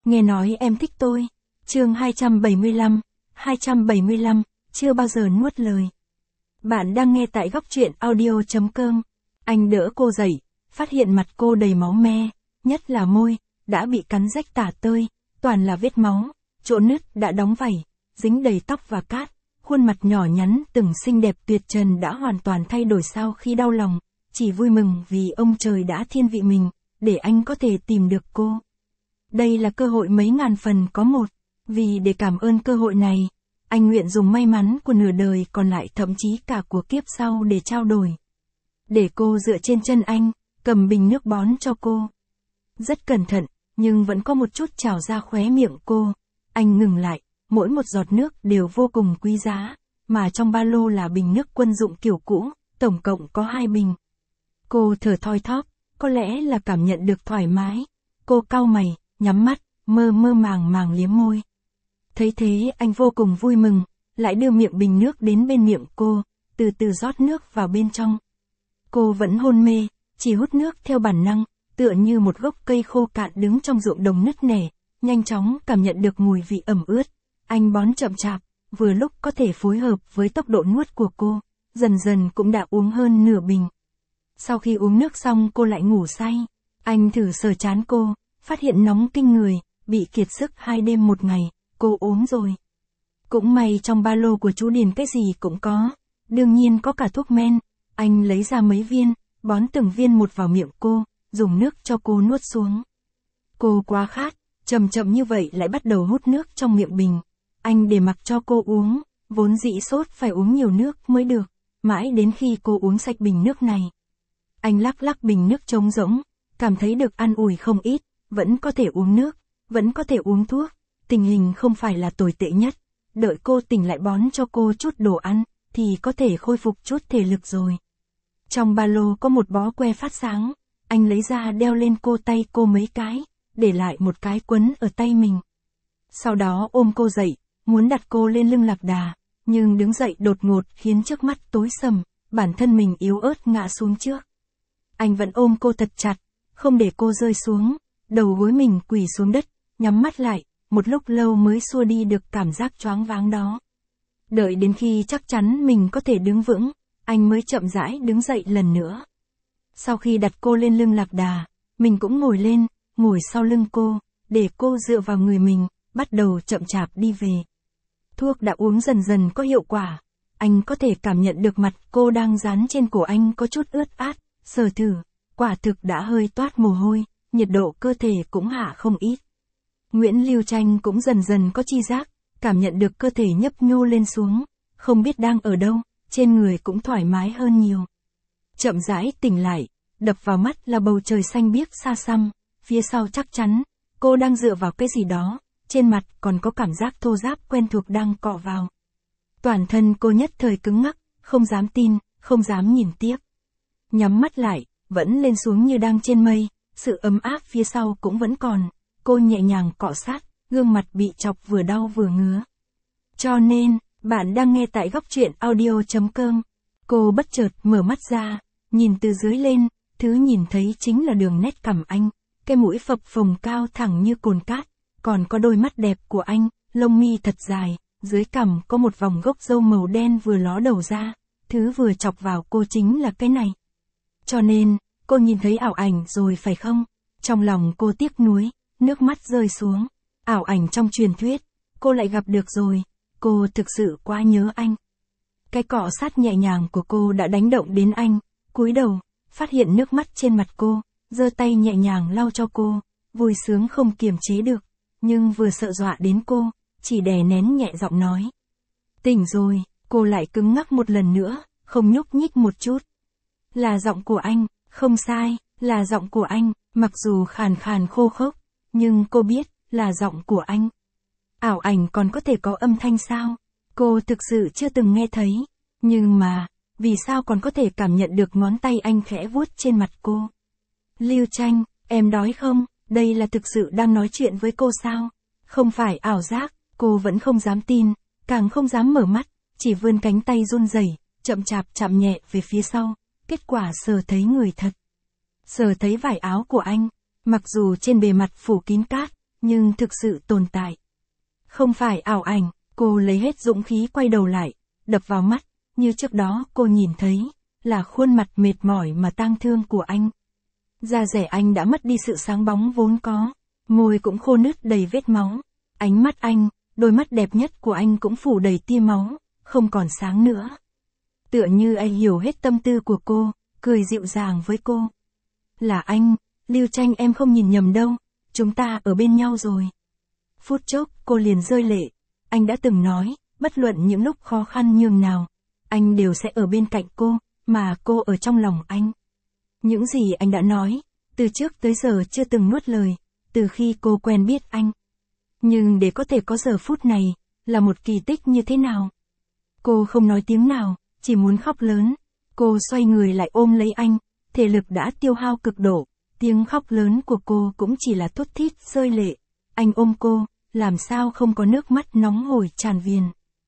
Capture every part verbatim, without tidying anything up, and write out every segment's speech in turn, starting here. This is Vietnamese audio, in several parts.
Nghe nói em thích tôi. Chương hai trăm bảy mươi lăm, hai trăm bảy mươi lăm, chưa bao giờ nuốt lời. Bạn đang nghe tại góc truyện audio chấm com. Anh đỡ cô dậy, phát hiện mặt cô đầy máu me, nhất là môi, đã bị cắn rách tả tơi, toàn là vết máu, chỗ nứt đã đóng vảy, dính đầy tóc và cát, khuôn mặt nhỏ nhắn từng xinh đẹp tuyệt trần đã hoàn toàn thay đổi sau khi đau lòng, chỉ vui mừng vì ông trời đã thiên vị mình, để anh có thể tìm được cô. Đây là cơ hội mấy ngàn phần có một, vì để cảm ơn cơ hội này, anh nguyện dùng may mắn của nửa đời còn lại thậm chí cả của kiếp sau để trao đổi. Để cô dựa trên chân anh, cầm bình nước bón cho cô. Rất cẩn thận, nhưng vẫn có một chút trào ra khóe miệng cô. Anh ngừng lại, mỗi một giọt nước đều vô cùng quý giá, mà trong ba lô là bình nước quân dụng kiểu cũ, tổng cộng có hai bình. Cô thở thoi thóp, có lẽ là cảm nhận được thoải mái. Cô cau mày, nhắm mắt, mơ mơ màng màng liếm môi. Thấy thế anh vô cùng vui mừng, lại đưa miệng bình nước đến bên miệng cô, từ từ rót nước vào bên trong. Cô vẫn hôn mê, chỉ hút nước theo bản năng, tựa như một gốc cây khô cạn đứng trong ruộng đồng nứt nẻ, nhanh chóng cảm nhận được mùi vị ẩm ướt. Anh bón chậm chạp, vừa lúc có thể phối hợp với tốc độ nuốt của cô, dần dần cũng đã uống hơn nửa bình. Sau khi uống nước xong cô lại ngủ say, anh thử sờ trán cô, phát hiện nóng kinh người, bị kiệt sức hai đêm một ngày, cô ốm rồi. Cũng may trong ba lô của chú Điền cái gì cũng có, đương nhiên có cả thuốc men, anh lấy ra mấy viên, bón từng viên một vào miệng cô, dùng nước cho cô nuốt xuống. Cô quá khát, chậm chậm như vậy lại bắt đầu hút nước trong miệng bình. Anh để mặc cho cô uống, vốn dĩ sốt phải uống nhiều nước mới được, mãi đến khi cô uống sạch bình nước này. Anh lắc lắc bình nước trống rỗng, cảm thấy được an ủi không ít, vẫn có thể uống nước, vẫn có thể uống thuốc, tình hình không phải là tồi tệ nhất. Đợi cô tỉnh lại bón cho cô chút đồ ăn, thì có thể khôi phục chút thể lực rồi. Trong ba lô có một bó que phát sáng, anh lấy ra đeo lên cô tay cô mấy cái, để lại một cái quấn ở tay mình. Sau đó ôm cô dậy, muốn đặt cô lên lưng lạc đà, nhưng đứng dậy đột ngột khiến trước mắt tối sầm, bản thân mình yếu ớt ngã xuống trước. Anh vẫn ôm cô thật chặt, không để cô rơi xuống, đầu gối mình quỳ xuống đất, nhắm mắt lại, một lúc lâu mới xua đi được cảm giác choáng váng đó. Đợi đến khi chắc chắn mình có thể đứng vững, anh mới chậm rãi đứng dậy lần nữa. Sau khi đặt cô lên lưng lạc đà, mình cũng ngồi lên, ngồi sau lưng cô, để cô dựa vào người mình, bắt đầu chậm chạp đi về. Thuốc đã uống dần dần có hiệu quả, anh có thể cảm nhận được mặt cô đang dán trên cổ anh có chút ướt át, sờ thử, quả thực đã hơi toát mồ hôi, nhiệt độ cơ thể cũng hạ không ít. Nguyễn Lưu Tranh cũng dần dần có chi giác, cảm nhận được cơ thể nhấp nhô lên xuống, không biết đang ở đâu, trên người cũng thoải mái hơn nhiều. Chậm rãi tỉnh lại, đập vào mắt là bầu trời xanh biếc xa xăm, phía sau chắc chắn, cô đang dựa vào cái gì đó, trên mặt còn có cảm giác thô ráp quen thuộc đang cọ vào. Toàn thân cô nhất thời cứng ngắc, không dám tin, không dám nhìn tiếp. Nhắm mắt lại, vẫn lên xuống như đang trên mây, sự ấm áp phía sau cũng vẫn còn, cô nhẹ nhàng cọ sát, gương mặt bị chọc vừa đau vừa ngứa. Cho nên, bạn đang nghe tại góc truyện audio chấm com. Cô bất chợt mở mắt ra, nhìn từ dưới lên, thứ nhìn thấy chính là đường nét cằm anh, cái mũi phập phồng cao thẳng như cồn cát, còn có đôi mắt đẹp của anh, lông mi thật dài, dưới cằm có một vòng gốc râu màu đen vừa ló đầu ra, thứ vừa chọc vào cô chính là cái này. Cho nên, cô nhìn thấy ảo ảnh rồi phải không? Trong lòng cô tiếc nuối, nước mắt rơi xuống, ảo ảnh trong truyền thuyết, cô lại gặp được rồi, cô thực sự quá nhớ anh. Cái cọ sát nhẹ nhàng của cô đã đánh động đến anh, cúi đầu, phát hiện nước mắt trên mặt cô, giơ tay nhẹ nhàng lau cho cô, vui sướng không kiềm chế được, nhưng vừa sợ dọa đến cô, chỉ đè nén nhẹ giọng nói. Tỉnh rồi, cô lại cứng ngắc một lần nữa, không nhúc nhích một chút. Là giọng của anh, không sai, là giọng của anh, mặc dù khàn khàn khô khốc, nhưng cô biết, là giọng của anh. Ảo ảnh còn có thể có âm thanh sao? Cô thực sự chưa từng nghe thấy, nhưng mà, vì sao còn có thể cảm nhận được ngón tay anh khẽ vuốt trên mặt cô? Lưu Tranh, em đói không? Đây là thực sự đang nói chuyện với cô sao? Không phải ảo giác, cô vẫn không dám tin, càng không dám mở mắt, chỉ vươn cánh tay run rẩy, chậm chạp chạm nhẹ về phía sau, kết quả sờ thấy người thật. Sờ thấy vải áo của anh, mặc dù trên bề mặt phủ kín cát, nhưng thực sự tồn tại. Không phải ảo ảnh, cô lấy hết dũng khí quay đầu lại, đập vào mắt, như trước đó cô nhìn thấy, là khuôn mặt mệt mỏi mà tang thương của anh. Da dẻ anh đã mất đi sự sáng bóng vốn có, môi cũng khô nứt đầy vết máu, ánh mắt anh, đôi mắt đẹp nhất của anh cũng phủ đầy tia máu, không còn sáng nữa. Tựa như anh hiểu hết tâm tư của cô, cười dịu dàng với cô. Là anh, Lưu Tranh, em không nhìn nhầm đâu, chúng ta ở bên nhau rồi. Phút chốc cô liền rơi lệ, anh đã từng nói, bất luận những lúc khó khăn nhường nào, anh đều sẽ ở bên cạnh cô, mà cô ở trong lòng anh. Những gì anh đã nói, từ trước tới giờ chưa từng nuốt lời, từ khi cô quen biết anh. Nhưng để có thể có giờ phút này, là một kỳ tích như thế nào? Cô không nói tiếng nào, chỉ muốn khóc lớn. Cô xoay người lại ôm lấy anh, thể lực đã tiêu hao cực độ, tiếng khóc lớn của cô cũng chỉ là thút thít rơi lệ. Anh ôm cô, làm sao không có nước mắt nóng hổi tràn viền.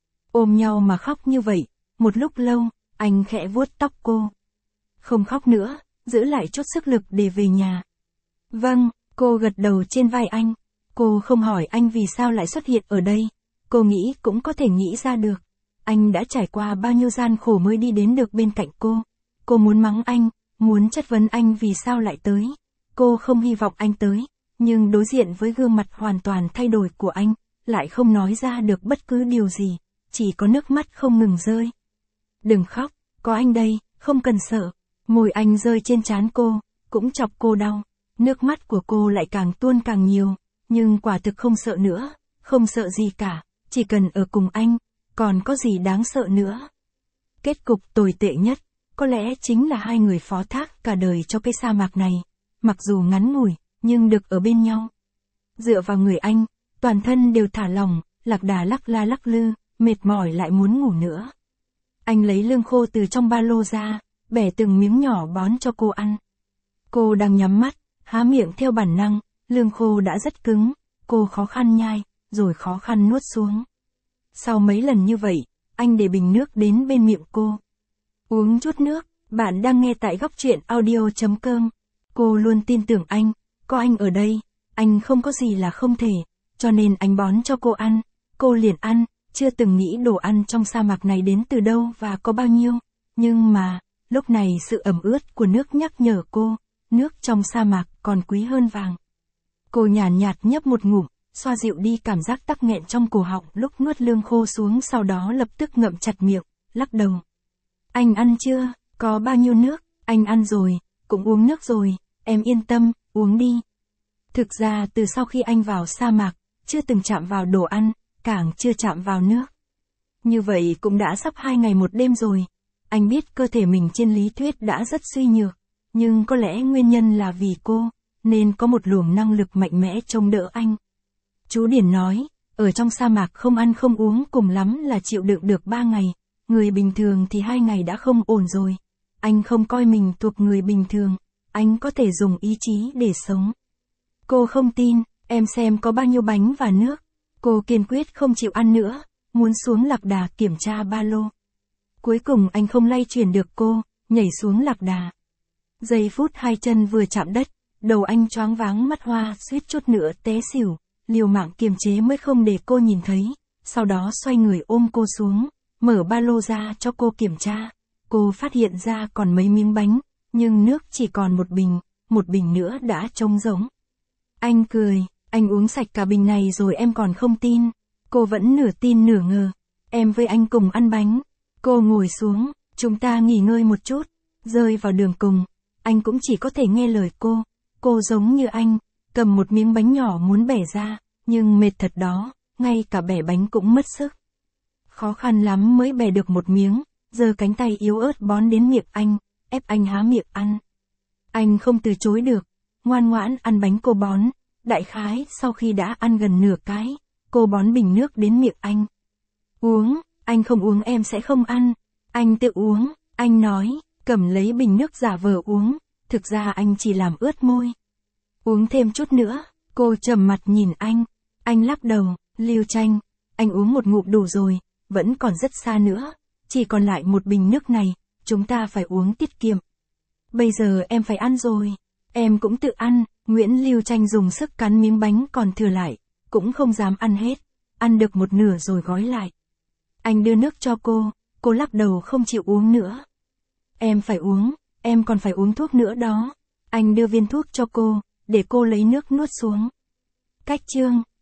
Ôm nhau mà khóc như vậy, một lúc lâu, anh khẽ vuốt tóc cô. Không khóc nữa, giữ lại chút sức lực để về nhà. Vâng, cô gật đầu trên vai anh. Cô không hỏi anh vì sao lại xuất hiện ở đây. Cô nghĩ cũng có thể nghĩ ra được. Anh đã trải qua bao nhiêu gian khổ mới đi đến được bên cạnh cô. Cô muốn mắng anh, muốn chất vấn anh vì sao lại tới. Cô không hy vọng anh tới, nhưng đối diện với gương mặt hoàn toàn thay đổi của anh, lại không nói ra được bất cứ điều gì, chỉ có nước mắt không ngừng rơi. Đừng khóc, có anh đây, không cần sợ. Môi anh rơi trên trán cô, cũng chọc cô đau. Nước mắt của cô lại càng tuôn càng nhiều, nhưng quả thực không sợ nữa, không sợ gì cả, chỉ cần ở cùng anh, còn có gì đáng sợ nữa. Kết cục tồi tệ nhất, có lẽ chính là hai người phó thác cả đời cho cái sa mạc này, mặc dù ngắn ngủi, nhưng được ở bên nhau. Dựa vào người anh, toàn thân đều thả lỏng, Lạc Đà lắc la lắc lư, mệt mỏi lại muốn ngủ nữa. Anh lấy lương khô từ trong ba lô ra, bẻ từng miếng nhỏ bón cho cô ăn. Cô đang nhắm mắt, há miệng theo bản năng, lương khô đã rất cứng, cô khó khăn nhai, rồi khó khăn nuốt xuống. Sau mấy lần như vậy, anh để bình nước đến bên miệng cô. Uống chút nước, bạn đang nghe tại góc truyện audio chấm com. Cô luôn tin tưởng anh, có anh ở đây, anh không có gì là không thể, cho nên anh bón cho cô ăn. Cô liền ăn, chưa từng nghĩ đồ ăn trong sa mạc này đến từ đâu và có bao nhiêu. Nhưng mà, lúc này sự ẩm ướt của nước nhắc nhở cô, nước trong sa mạc còn quý hơn vàng. Cô nhàn nhạt nhấp một ngụm, xoa dịu đi cảm giác tắc nghẹn trong cổ họng lúc nuốt lương khô xuống, sau đó lập tức ngậm chặt miệng, lắc đầu. Anh ăn chưa? Có bao nhiêu nước? Anh ăn rồi, cũng uống nước rồi, em yên tâm, uống đi. Thực ra từ sau khi anh vào sa mạc, chưa từng chạm vào đồ ăn, càng chưa chạm vào nước. Như vậy cũng đã sắp hai ngày một đêm rồi. Anh biết cơ thể mình trên lý thuyết đã rất suy nhược, nhưng có lẽ nguyên nhân là vì cô, nên có một luồng năng lực mạnh mẽ chống đỡ anh. Chú Điển nói, ở trong sa mạc không ăn không uống cùng lắm là chịu đựng được ba ngày, người bình thường thì hai ngày đã không ổn rồi. Anh không coi mình thuộc người bình thường, anh có thể dùng ý chí để sống. Cô không tin, em xem có bao nhiêu bánh và nước. Cô kiên quyết không chịu ăn nữa, muốn xuống Lạc Đà kiểm tra ba lô. Cuối cùng anh không lay chuyển được cô, nhảy xuống Lạc Đà. Giây phút hai chân vừa chạm đất, đầu anh choáng váng mắt hoa, suýt chút nữa té xỉu, liều mạng kiềm chế mới không để cô nhìn thấy, sau đó xoay người ôm cô xuống, mở ba lô ra cho cô kiểm tra. Cô phát hiện ra còn mấy miếng bánh, nhưng nước chỉ còn một bình, một bình nữa đã trống rỗng. Anh cười, anh uống sạch cả bình này rồi em còn không tin. Cô vẫn nửa tin nửa ngờ. Em với anh cùng ăn bánh. Cô ngồi xuống, chúng ta nghỉ ngơi một chút. Rơi vào đường cùng, anh cũng chỉ có thể nghe lời cô. Cô giống như anh, cầm một miếng bánh nhỏ muốn bẻ ra, nhưng mệt thật đó, ngay cả bẻ bánh cũng mất sức. Khó khăn lắm mới bẻ được một miếng, giơ cánh tay yếu ớt bón đến miệng anh, ép anh há miệng ăn. Anh không từ chối được, ngoan ngoãn ăn bánh cô bón. Đại khái sau khi đã ăn gần nửa cái, cô bón bình nước đến miệng anh. Uống, anh không uống em sẽ không ăn. Anh tự uống, anh nói, cầm lấy bình nước giả vờ uống, thực ra anh chỉ làm ướt môi. Uống thêm chút nữa, cô trầm mặt nhìn anh. Anh lắc đầu, Lưu Tranh, anh uống một ngụm đủ rồi, vẫn còn rất xa nữa, chỉ còn lại một bình nước này, chúng ta phải uống tiết kiệm. Bây giờ em phải ăn rồi, em cũng tự ăn, Nguyễn Lưu Tranh dùng sức cắn miếng bánh còn thừa lại, cũng không dám ăn hết, ăn được một nửa rồi gói lại. Anh đưa nước cho cô, cô lắc đầu không chịu uống nữa. Em phải uống, em còn phải uống thuốc nữa đó. Anh đưa viên thuốc cho cô, để cô lấy nước nuốt xuống. Cách chương